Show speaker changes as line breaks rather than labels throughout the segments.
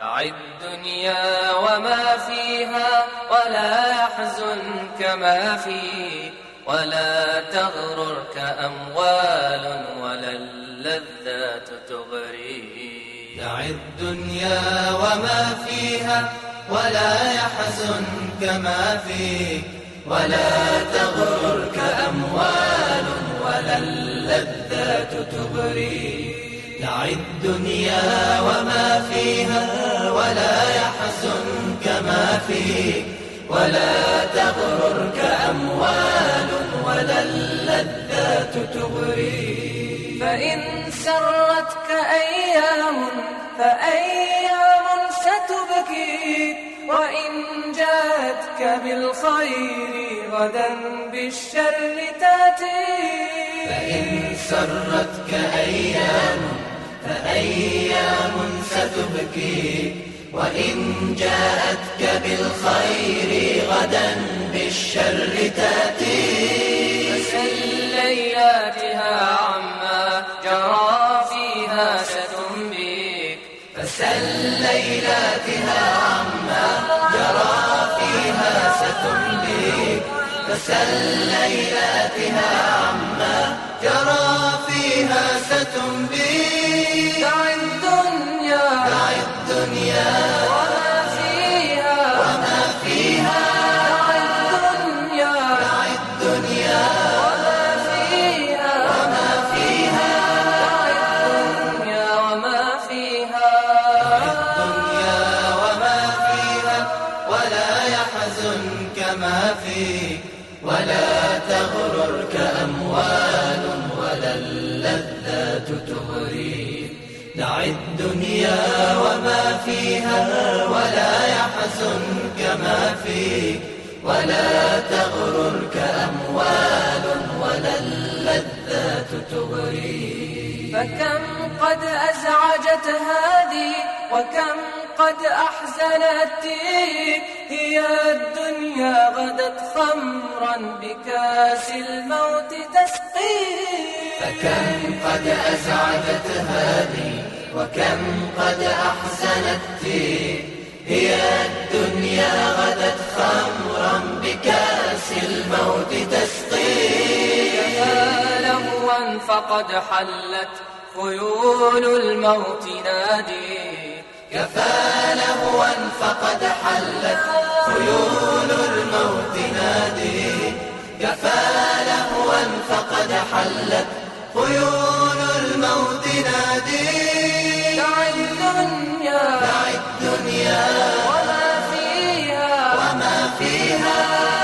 دع الدنيا وما فيها ولا يحزنك ما فيه، ولا تغررك أموال ولا اللذات تغريه.
دع الدنيا وما فيها ولا يحزنك ما فيه، ولا تغررك أموال ولا اللذات تغريه. دع الدنيا وما فيها ولا يحزنك ما فيه، ولا تغررك أموال ولا اللذات تغريه.
فإن سرتك أيام فأيام ستبكيك، وإن جاءتك بالخير غدا بالشر تأتيك.
فإن سرتك أيام فأيام ستبكيك، وإن جاءتك بالخير غدا بالشر تأتيك.
فسل ليلاتها عما جرى فيها ستنبيك،
فسل ليلاتها عما جرى فيها ستنبيك، فسل ليلاتها عما جرى فيها ستنبيك.
دع الدنيا
دع الدنيا
وما فيها
وما فيها،
دع الدنيا
دع الدنيا
وما فيها
وما فيها،
دع الدنيا وما فيها.
الدنيا وما فيها ولا يحزنك ما فيه، ولا تغررك أموال ولا اللذات تغريه. دع الدنيا وما فيها ولا يحزنك ما فيه، ولا تغررك أموال ولا اللذات تغريه.
فكم قد أزعجت هذه وكم قد أحزنت تلك، هي الدنيا غدت خمرا بكاس الموت تسقيك.
فكم قد أزعجت هذه وكم قد أحزنت تلك، هي الدنيا غدت خمرا بكاس الموت تسقيك.
كفى لهوا فقد حلت خيول الموت نادي،
كفى لهوا فقد حلت خيول الموت نادي، كفى لهوا فقد حلت خيول الموت نادي.
دع الدنيا
دع الدنيا
وما فيها
وما فيها،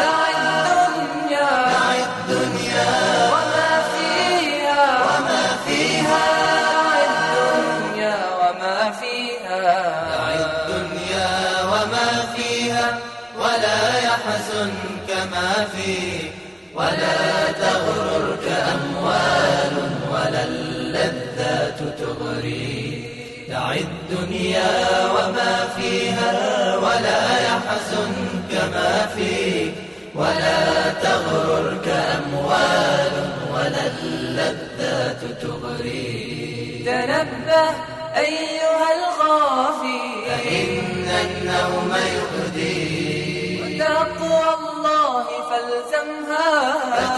دع الدنيا
دع الدنيا
وما فيها
وما فيها،
دع الدنيا وما فيها.
دع الدنيا وما فيها ولا يحزنك ما فيه، ولا تغررك أموال ولا اللذات تغريه. دع الدنيا وما فيها ولا يحزنك ما فيه، ولا تغررك أموال ولا اللذات تغريه.
تنبه أيها الغافي
فإن النوم يؤذي،
وتقوى الله فالزمها،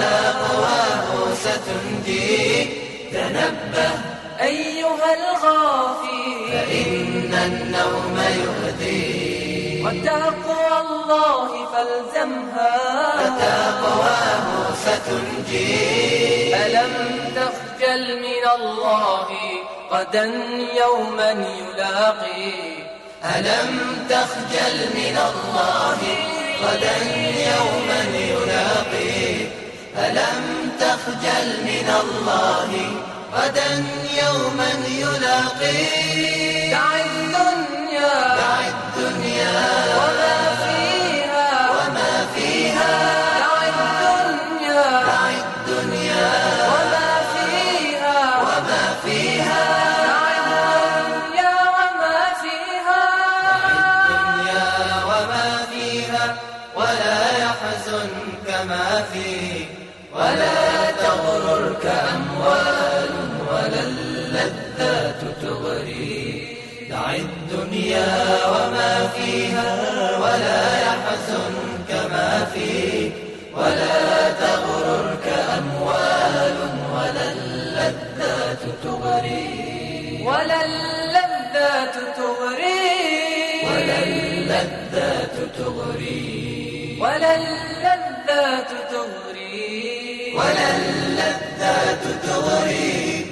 فتقواه ستنجيك. تنبه
أيها الغافي
فإن النوم يؤذي،
وتقوى الله فالزمها،
فتقواه ستنجيك.
ألم تخجل من الله غدا يوما يلاقي،
ألم تخجل من الله غدا يوما يلاقي، ألم تخجل من الله غدا يوما يلاقي.
دع الدنيا
دع الدنيا
وما فيها
وما فيها،
دع الدنيا
دع الدنيا
وما فيها
وما فيها،
دع الدنيا وما فيها.
الدنيا وما فيها ولا يحزنك ما فيه، ولا تغررك أموال ولا اللذات تغريه. دع الدنيا وما فيها ولا يحزنك ما فيه، ولا تغررك أموال ولا اللذات تغري،
ولا اللذات تغري،
ولا اللذات تغري،
ولا اللذات تغري،
ولا اللذات تغري.